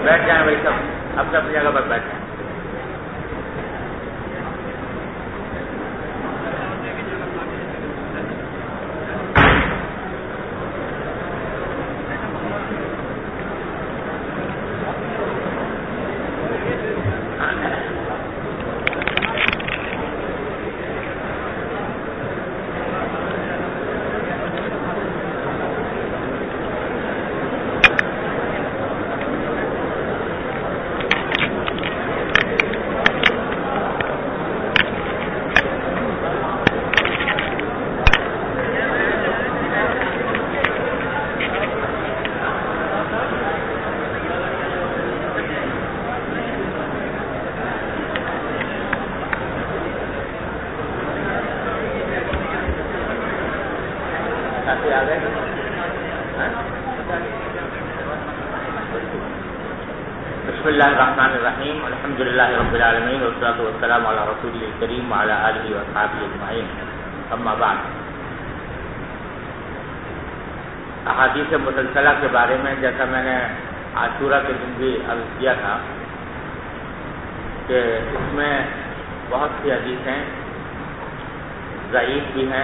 بیٹھ جائیں بھائی سب اپنے اپنی جگہ پر بیٹھ جائیں. بسم اللہ الرحمن الرحیم الحمد للہ رب العالمین والصلاۃ والسلام علی رسول الکریم وعلی آلہ وصحبہ اجمعین اما بعد. احادیث مسلسلہ کے بارے میں جیسا میں نے عاشورہ کے دن بھی عرض کیا تھا کہ اس میں بہت سی حدیثیں ضعیف بھی ہیں،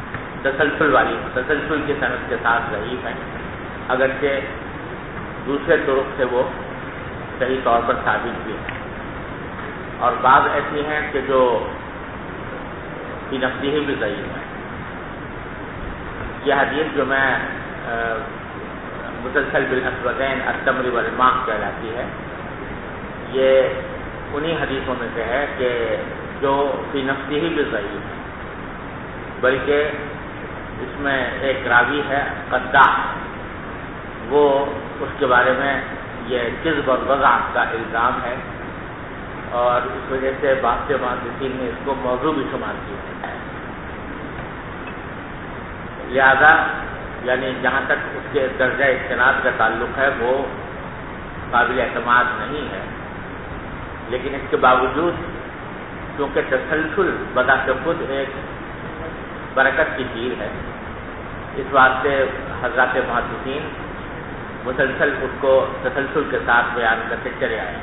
تسلسل کی صنعت کے ساتھ ضعیف ہیں، اگرچہ دوسرے طرق سے وہ صحیح طور پر ثابت بھی ہیں، اور بعض ایسی ہیں کہ جو فی نفسی ہی بھی ضعیف ہیں. یہ حدیث جو میں مسلسل بالاسودین التمر والماء کہلاتی ہے، یہ انہی حدیثوں میں سے ہے کہ جو فی نفسی ہی بھی ضعیف ہے، بلکہ اس میں ایک راوی ہے قداح، وہ اس کے بارے میں یہ کذب اور وضاحت کا الزام ہے، اور اس وجہ سے بعض محدثین نے اس کو موضوع بھی شمار کیا ہے. لہذا یعنی جہاں تک اس کے درجہ استناد کا تعلق ہے وہ قابل اعتماد نہیں ہے، لیکن اس کے باوجود کیونکہ تسلسل بذات خود ایک برکت کی چیز ہے، اس واسطے حضرات محدثین مسلسل اس کو تسلسل کے ساتھ بیان کرتے چلے آئے.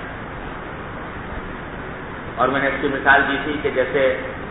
اور میں نے اس کی مثال دی تھی کہ جیسے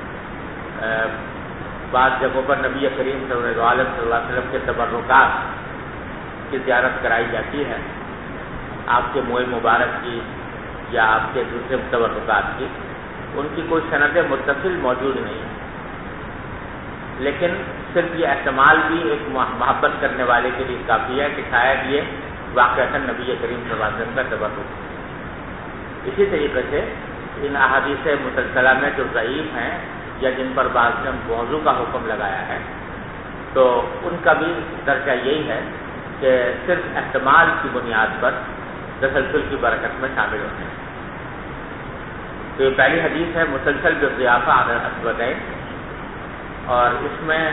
بعض جگہوں پر نبی کریم صلی اللہ علیہ وسلم کے تبرکات کی زیارت کرائی جاتی ہے، آپ کے منہ مبارک کی یا آپ کے دوسرے تبرکات کی، ان کی کوئی سند متصل موجود نہیں ہے، لیکن صرف یہ احتمال بھی ایک محبت کرنے والے کے لیے کافی ہے کہ شاید یہ واقعتاً نبی کریم صلی اللہ علیہ وسلم کا تبرک ہے. اسی طریقے سے ان احادیث مسلسلہ میں جو ضعیف ہیں یا جن پر بعض نے موضوع کا حکم لگایا ہے، تو ان کا بھی درجہ یہی ہے کہ صرف احتمال کی بنیاد پر تسلسل کی برکت میں شامل ہوتے ہیں. تو یہ پہلی حدیث ہے مسلسل بالضیافہ علی الاسودین، اور اس میں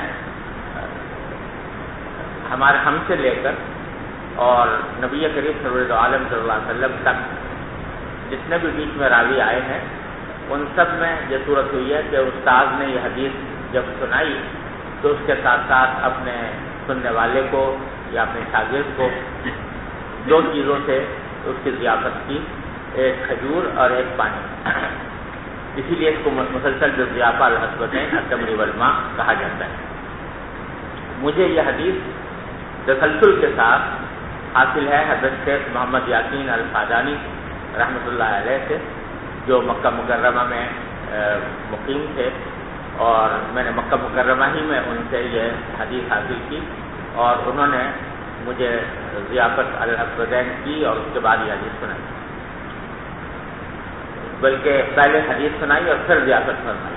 ہمارے ہم سے لے کر اور نبی کریم صلی اللہ علیہ وسلم تک جتنے بھی بیچ میں راوی آئے ہیں، ان سب میں یہ صورت ہوئی ہے کہ استاد نے یہ حدیث جب سنائی تو اس کے ساتھ ساتھ اپنے سننے والے کو یا اپنے شاگرد کو دو چیزوں سے اس کی ضیافت کی، ایک کھجور اور ایک پانی. اسی لیے اس کو مسلسل بالضیافہ علی الاسودین التمر والماء کہا جاتا ہے. مجھے یہ حدیث تسلسل کے ساتھ حاصل ہے حضرت شیخ محمد یاسین الفادانی رحمۃ اللہ علیہ سے، جو مکہ مکرمہ میں مقیم تھے، اور میں نے مکہ مکرمہ ہی میں ان سے یہ حدیث حاصل کی، اور انہوں نے مجھے ضیافت علی الاسودین کی اور اس کے بعد یہ حدیث سنائی، بلکہ پہلے حدیث سنائی اور پھر ضیافت فرمائی.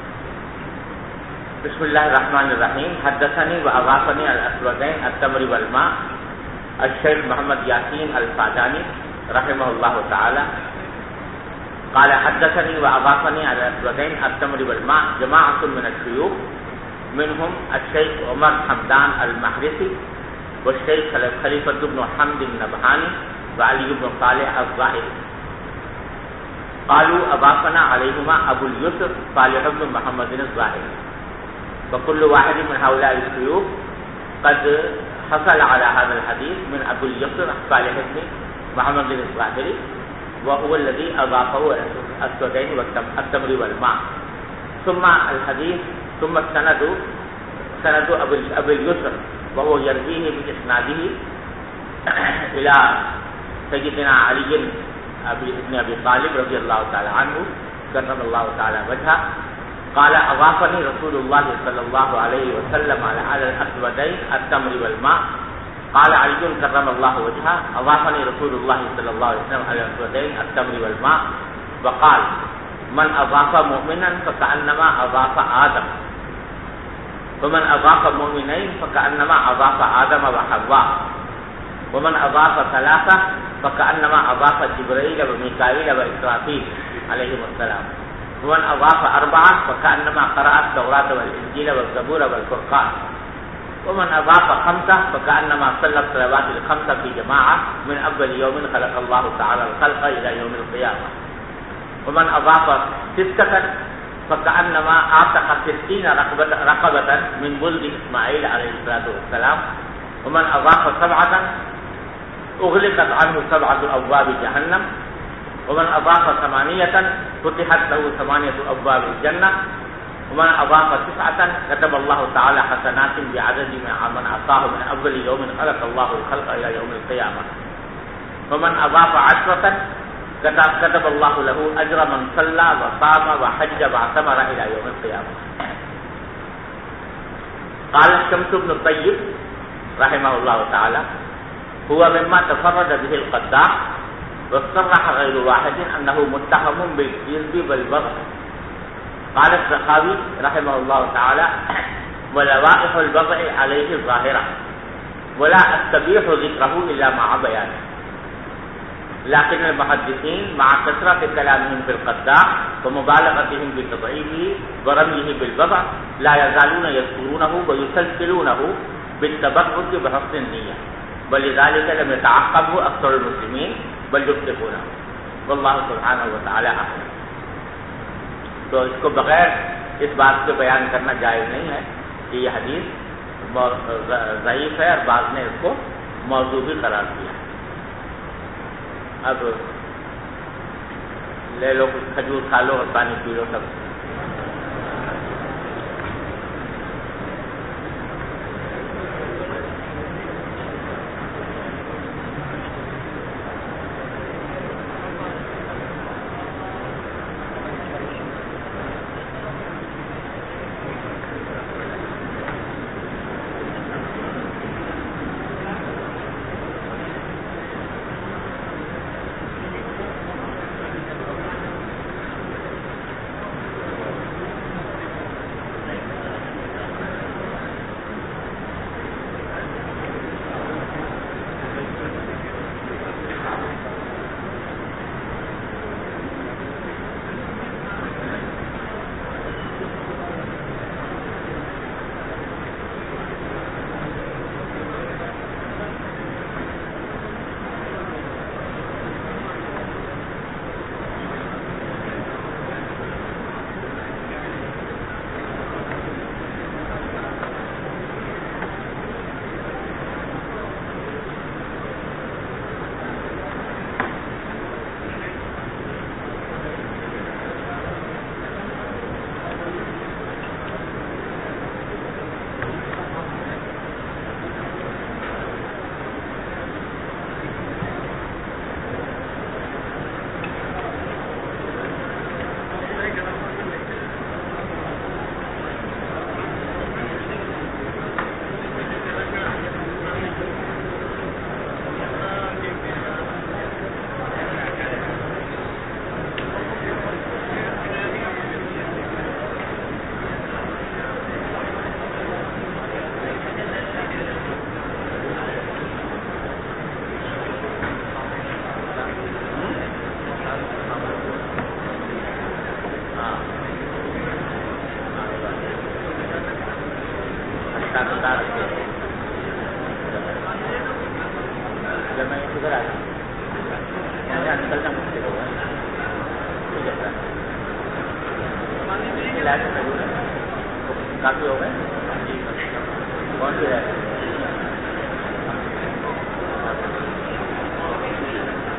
بسم اللہ الرحمن الرحیم. حدثنی و اغاثنی الاسودین التمر والماء الشیخ محمد یاسین الفادانی رحمہ اللہ تعالی قال حدثنی و اغاثنی الاسودین التمر والماء جماعۃ من الشیوخ منهم الشیخ عمر حمدان المحرسی والشیخ خلیفۃ بن حمد النبہانی وعلی بن صالح الظاہری. قالوا اضافنا عليهما ابو اليسر صالح بن محمد الظاهري، وكل واحد من هؤلاء الشيوخ قد حصل على هذا الحديث من ابو اليسر صالح بن محمد بن الظاهري وهو الذي أضافه الأسودين والتمر والماء. ثم الحديث ثم السند سند أبي اليسر وهو يرويه بإسناده إلى سيدنا علي بن أبي طالب رضي الله تعالى عنه كرم الله تعالى وجهه قال أضافني رسول الله صلى الله عليه وسلم على الأسودين التمر والماء. قال علي كرم الله وجهه أضافني رسول الله صلى الله عليه وسلم على الأسودين التمر والماء وقال من أضاف مؤمنا فكأنما أضاف آدم ومن أضاف مؤمنين فكأنما أضاف آدم وحواء ومن أضاف ثلاثة فكأنما أضاف جبريل وميكائيل وإسرافيل عليهم السلام ومن أضاف أربعة فكأنما قرأ التوراة والإنجيل والزبور والفرقان ومن أضاف خمسة فكأنما صلى الصلوات الخمسة في جماعة من أول يوم خلق الله تعالى الخلق إلى يوم القيامة ومن أضاف ستة فكأنما أعتق 60 رقبة من ولد إسماعيل عليه الصلاة والسلام ومن أضاف 7 أغلقت عنه 7 أبواب جهنم ومن أضاف 8 فتحت له 8 أبواب الجنة ومن أضاف 9 كتب الله تعالى حسنات بعدد من أعطاه من أول يوم خلق الله الخلق إلى يوم القيامة ومن أضاف 10 كتب الله له أجر من صلى وصام وحج واعتمر إلى يوم القيامة. قال الشمس بن الطيب رحمه الله تعالى هو مما تفرد به القداح واصطلح غير واحد أنه متهم بالكذب والبغي. قال السخاوي رحمه الله تعالى ولوائح البغي عليه ظاهرة ولا أستبيح ذكره إلا مع بيانه لكن المحدثين مع كثرة كلامهم في القداح ومبالغتهم بتضعيفه ورميه بالبغي لا يزالون يذكرونه ويسلسلونه بالتبرك بحسن النية ولذلك لم يتعقبه أكثر المسلمين بل يتقونه والله سبحانه وتعالى أعلم. تو اس کو بغیر اس بات کے بیان کرنا جائز نہیں ہے کہ یہ حدیث ضعیف ہے اور بعض نے اس کو موضوع بھی قرار دیا. اب لے لو کچھ کھجور کھا لو اور پانی پی لو سب. کافی ہو گئے کون سی ہے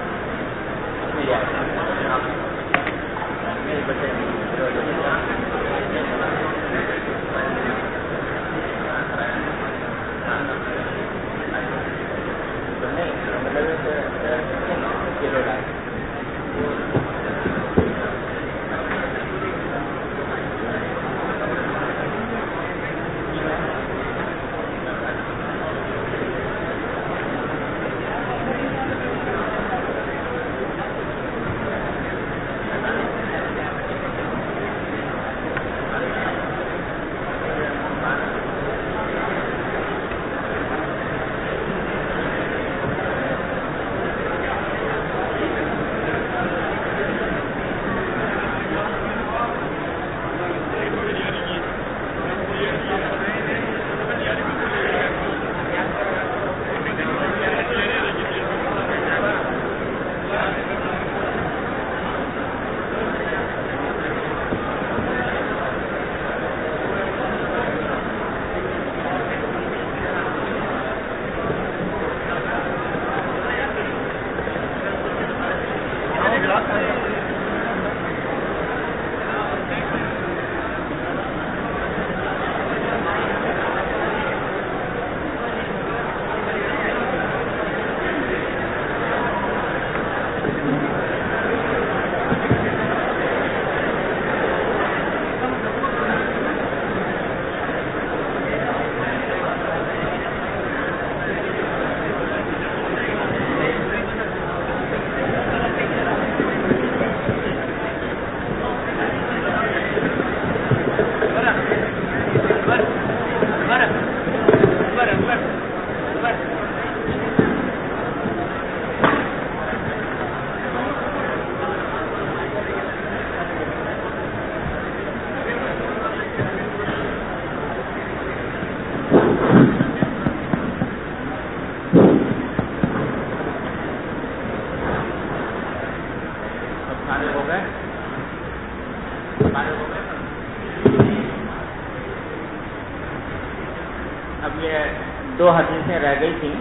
اب یہ دو حدیثیں رہ گئی تھیں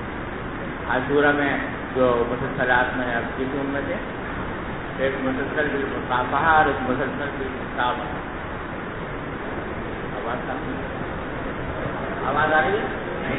عاشورہ میں جو مسلسلات میں اب کی تھی ان میں سے، ایک مسلسل بالمصافحہ اور ایک مسلسل بالمصابہ۔ آواز آ رہی ہے؟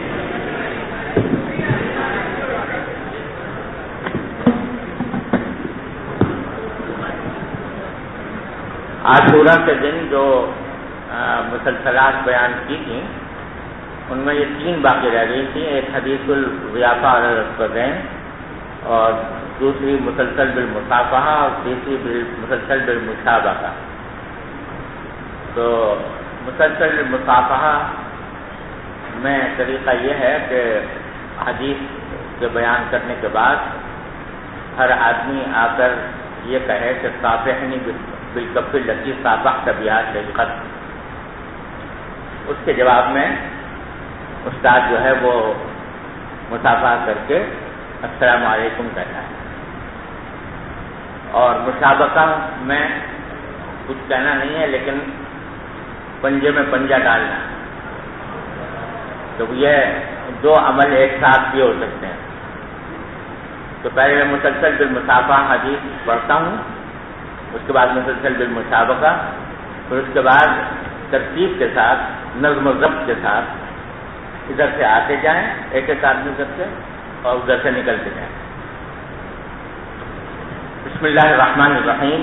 عاشورہ کے دن جو مسلسلات بیان کی تھیں ان میں یہ تین باقی رہ گئی تھیں، ایک حدیث الضیافہ علی الرکبتین اور دوسری مسلسل بالمصافحہ اور تیسری مسلسل بالمشابہہ۔ تو مسلسل بالمصافحہ میں طریقہ یہ ہے کہ حدیث کے بیان کرنے کے بعد ہر آدمی آ کر یہ کہے کہ صافحنی بالکف التی صافحت بہا للقتل۔ اس کے جواب میں استاد جو ہے وہ مصافحہ کر کے السلام علیکم کہتا ہے، اور مشابہہ میں کچھ کہنا نہیں ہے لیکن پنجے میں پنجہ ڈالنا، تو یہ دو عمل ایک ساتھ بھی ہو سکتے ہیں۔ تو پہلے میں مسلسل بالمصافحہ حدیث پڑھتا ہوں، اس کے بعد مسلسل بالمشابہہ، پھر اس کے بعد ترتیب کے ساتھ نظم و ضبط کے ساتھ ادھر سے آتے جائیں ایک ایک آدمی کر کے اور ادھر سے نکلتے جائیں۔ بسم اللہ الرحمن الرحیم۔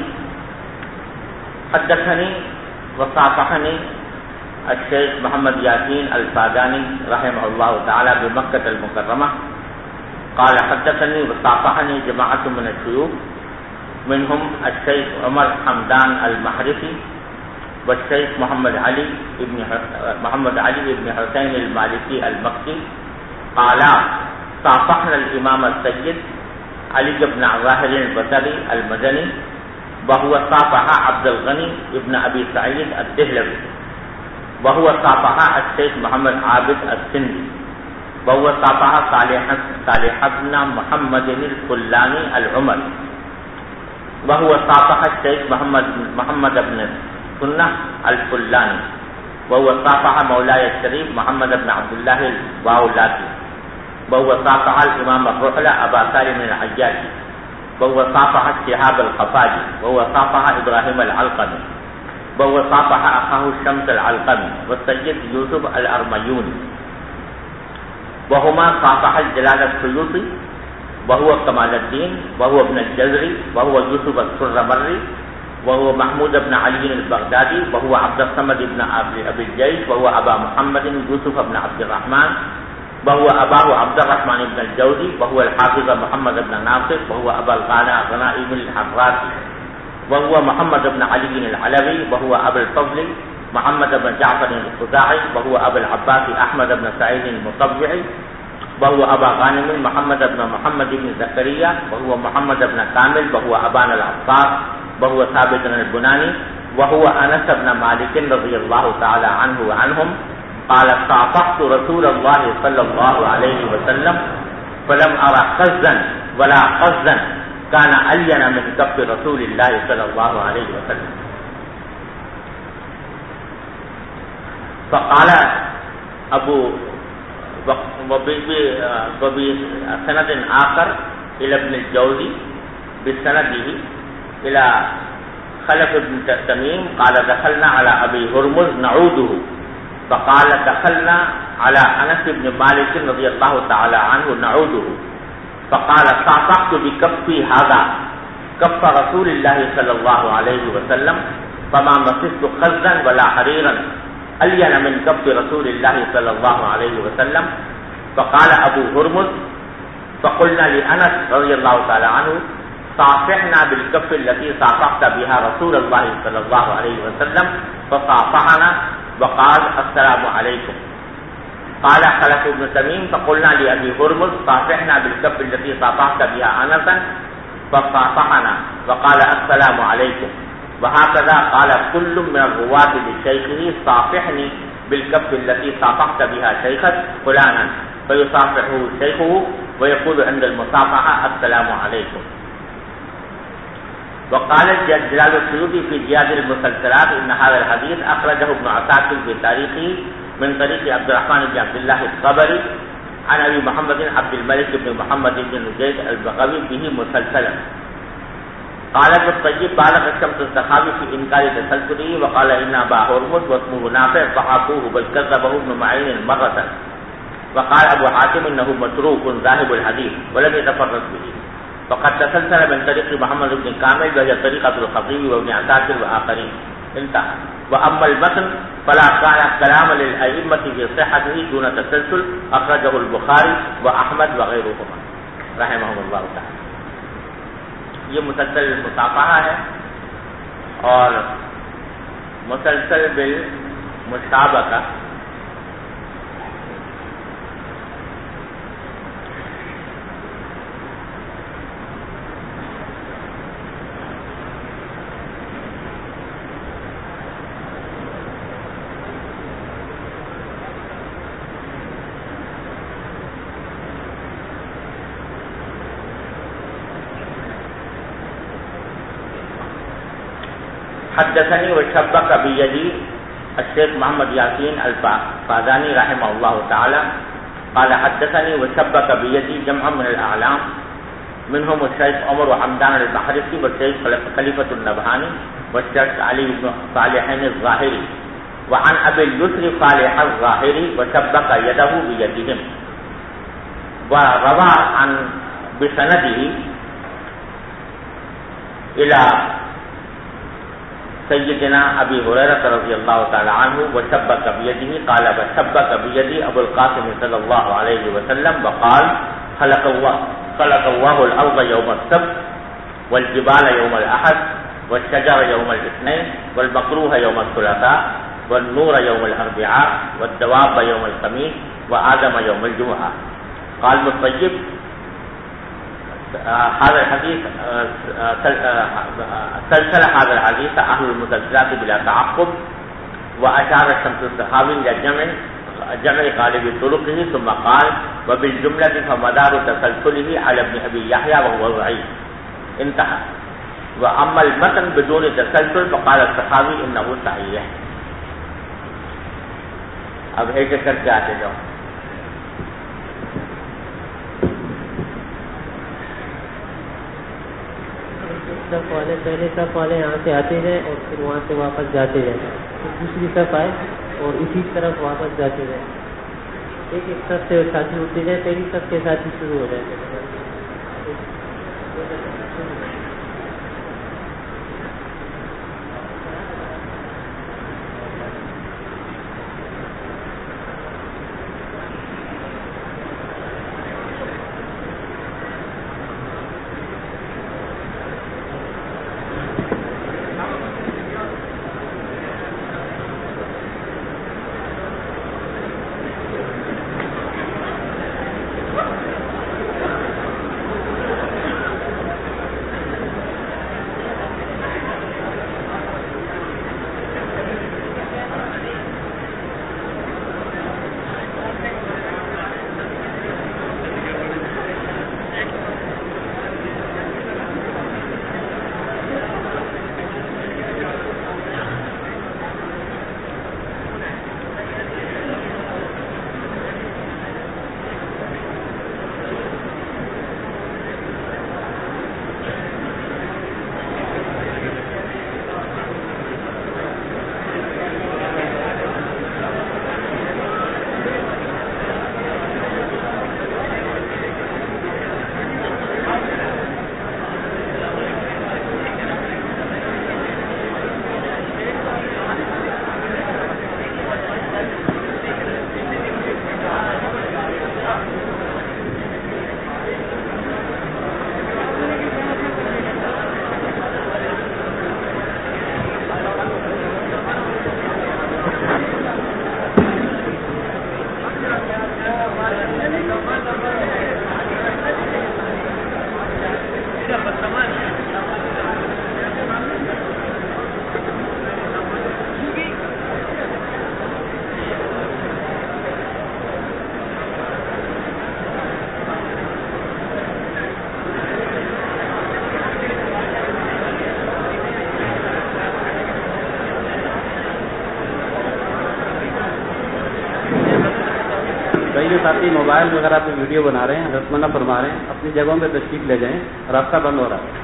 حدثنی وصافحنی الشیخ محمد یاسین الفادانی رحمہ اللہ تعالی بمکۃ المکرمہ قال حدثني وصافحني جماعة من الشيوخ منهم الشيخ عمر حمدان المحرثي والشيخ محمد علي بن حسين المالكي المكي قال صافحنا الإمام السيد علي بن ظاهر البصري المدني وهو صافح عبد الغني بن أبي سعيد الدهلوي وهو صافح الشيخ محمد عابد السندي وهو صافح صالح بن محمد الفلاني العمري وهو صافح الشيخ محمد بن سنة الفلاني وهو صافح مولاي الشريف محمد بن عبد الله الواولاتي وهو صافح الإمام الرحلة أبا سالم العياشي وهو صافح الشهاب الخفاجي وهو صافح إبراهيم العلقمي وهو صافح أخاه الشمس العلقمي والسيد يوسف الأرميوني وهما صافح الجلال السيوطي وهو كمال الدين وهو ابن الجزري وهو يوسف السرمري وهو محمود بن علي البغدادي وهو عبد الصمد بن أبي الجيش وهو أبا محمد يوسف بن عبد الرحمن وهو أباه عبد الرحمن بن الجوزي وهو الحافظ محمد بن ناصر وهو أبا الغنائم الحراسي وهو محمد بن علي العلوي وهو أبا الفضل محمد بن جعفر الخزاعي وهو أبا العباس أحمد بن سعيد المطبعي وهو أبا غانم محمد بن محمد بن زكريا وهو محمد بن كامل وهو أبان العباس وهو ثابت البناني وهو أنس بن مالك رضي الله تعالى عنه وعنهم قال صافحت رسول الله صلى الله عليه وسلم فلم أرى خزا ولا قزا كان ألين من كف رسول الله صلى الله عليه وسلم. فقال أبو وبسند آخر إلى ابن الجوزي بسنده إلى خلف بن تميم قال دخلنا على أبي هرمز نعوده فقال دخلنا على أنس بن مالك رضي الله تعالى عنه نعوده فقال صافحت بكفي هذا كف رسول الله صلى الله عليه وسلم فما مسست خزا ولا حريرا ألين من كف رسول الله صلى الله عليه وسلم. فقال أبو هرمز فقلنا لأنس رضي الله تعالى عنه صافحنا بالكف التي صافحت بها رسول الله صلى الله عليه وسلم فصافحنا وقال السلام عليكم. قال خلف بن تميم فقلنا لأبي هرمز صافحنا بالكف التي صافحت بها أنسا فصافحنا وقال السلام عليكم. وهكذا قال كل من الرواة لشيخه صافحني بالكف التي صافحت بها شيخك فلانا فيصافحه شيخه ويقول عند المصافحة السلام عليكم. وقال جلال السيوطي في زياد المسلسلات إن هذا الحديث أخرجه ابن عساكر في تاريخه من طريق عبد الرحمن بن عبد الله الطبري عن أبي محمد عبد الملك بن محمد بن نجيد البغوي به مسلسلا. قال ابن الطيب بالغ الشمس السخاوي في إنكار تسلسله وقال إن أبا هرمز واسمه نافع فحاقوه بل كذبه ابن معين مرة. وقال أبو حاتم إنه متروك ذاهب الحديث ولم يتفرد به. وقد تسلسل من طريق محمد بن كامل وهي طريقة الخطيب وابن عساكر وآخرين انتهى. وأما المتن فلا كان كلام للأئمة في صحته دون تسلسل أخرجه البخاري وأحمد وغيرهما رحمهم الله تعالى. یہ مسلسل مصافحہ ہے اور مسلسل بالمشابہہ حدثني وشبك بيدي الشيخ محمد ياسين الفازاني رحمه الله تعالى قال حدثني وشبك بيدي جمع من الأعلام منهم الشيخ عمر وحمدان البحرسي والشيخ خليفة النبهاني والشيخ علي بن صالحين الظاهري وعن أبي اليسر صالح الظاهري وشبك يده بيدهم. وروى عن بسنده إلى سيدنا أبي هريرة رضي الله تعالى عنه وشبك بيده قال وشبك بيدي أبو القاسم صلى الله عليه وسلم وقال خلق الله الأرض يوم السبت والجبال يوم الأحد والشجر يوم الاثنين والمكروه يوم الثلاثاء والنور يوم الأربعاء والدواب يوم الخميس وآدم يوم الجمعة. قال الطيب هذا الحديث سلسل هذا الحديث أهل المسلسلات بلا تعقب وأشار الشمس السخاوي إلى جمع غالب طرقه ثم قال وبالجملة فمدار تسلسله على ابن أبي يحيى وهو ضعيف انتهى. وأما المتن بدون تسلسل فقال السخاوي إنه صحيح. اب ایک ایک کر کے آتے جاؤ. صف والے پہلے صف والے یہاں سے آتے ہیں اور پھر وہاں سے واپس جاتے ہیں, پھر دوسری صف آئے اور اسی طرف واپس جاتے ہیں. ایک ایک صف سے ساتھی ہوتے جائے, پہلی صف کے ساتھی شروع ہو جاتے ہیں. جو ساتھی موبائل وغیرہ پہ ویڈیو بنا رہے ہیں رسمنہ فرما رہے ہیں اپنی جگہوں پہ تشریف لے جائیں، راستہ بند ہو رہا ہے.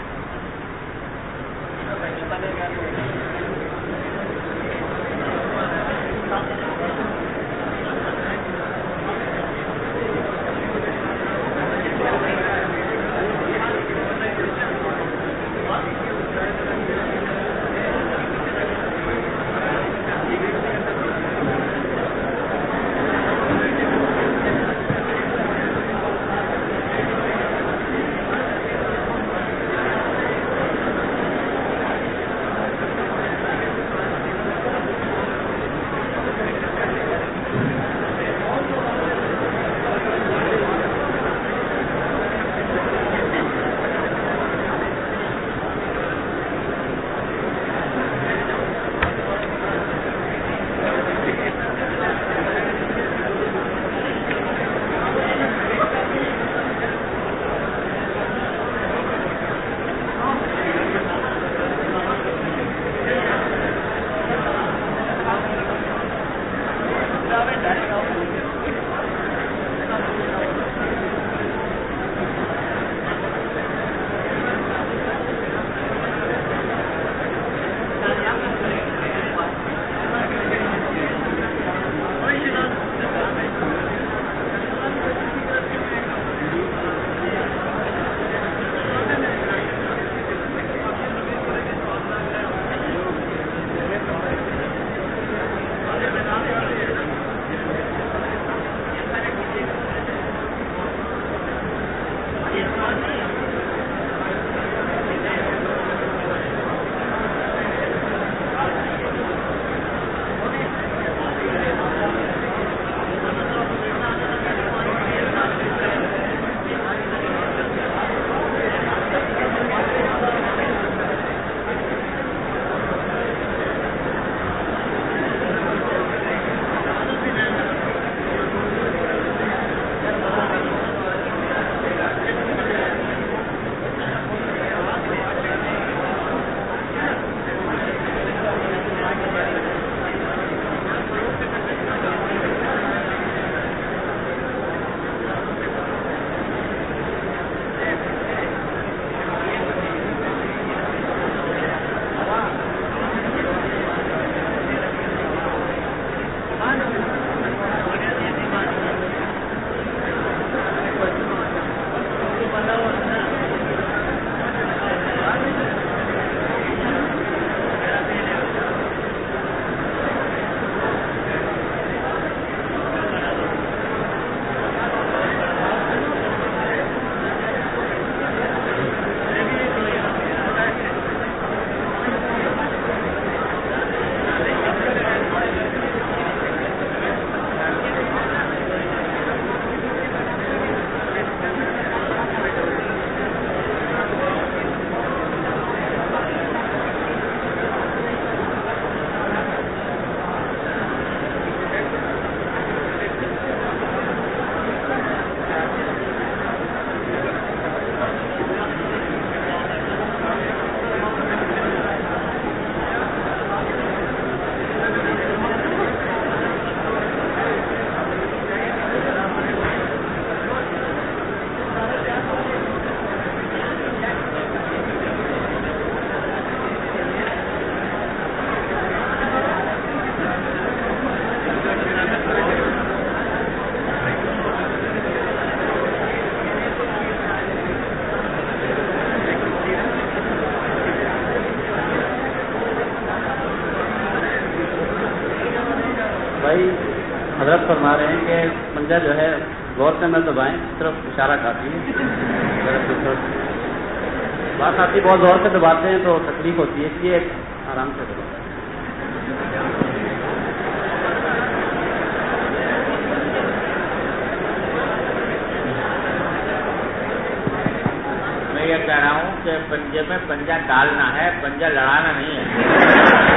حضرت فرما رہے ہیں کہ پنجہ جو ہے غور سے نہ دبائیں، صرف اشارہ کافی ہے. بات آتی بہت زور سے دباتے ہیں تو تکلیف ہوتی ہے، اس لیے آرام سے دباتے. میں یہ کہہ رہا ہوں کہ پنجے میں پنجہ ڈالنا ہے، پنجہ لڑانا نہیں ہے.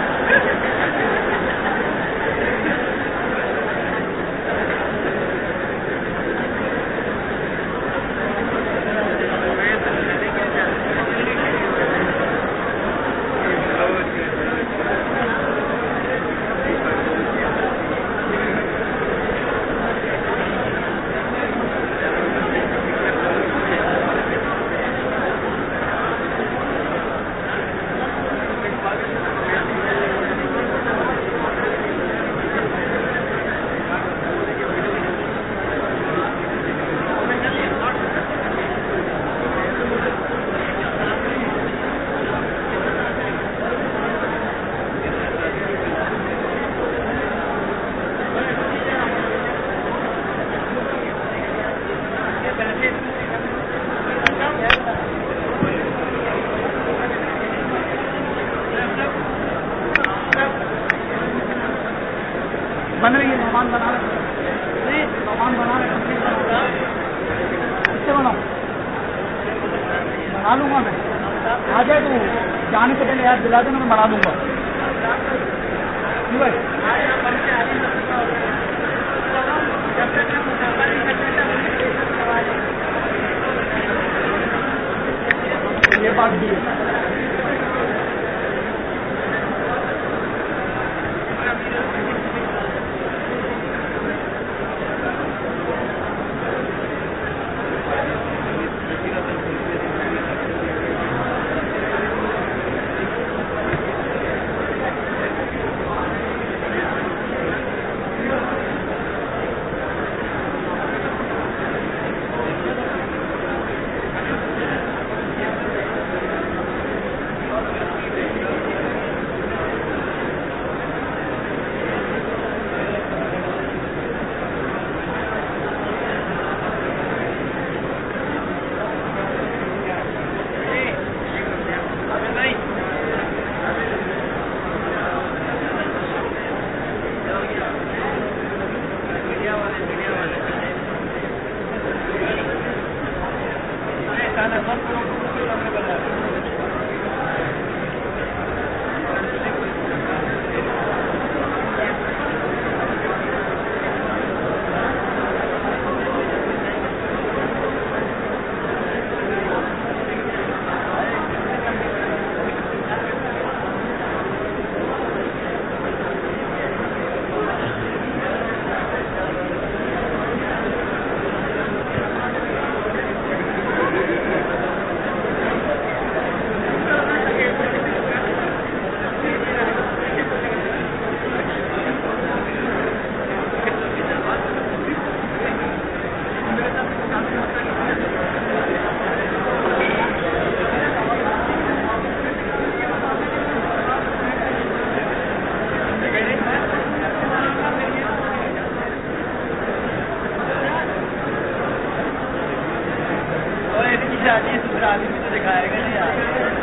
بن رہی ہے مہمان بنا رہے مہمان بنا رہے کس سے بناؤں بنا لوں گا میں آ جائے تو جانے سے پہلے یاد دلا دینا میں بنا دوں گا. یہ بات بھی ہے. آدمی تو دکھائے گا نہیں.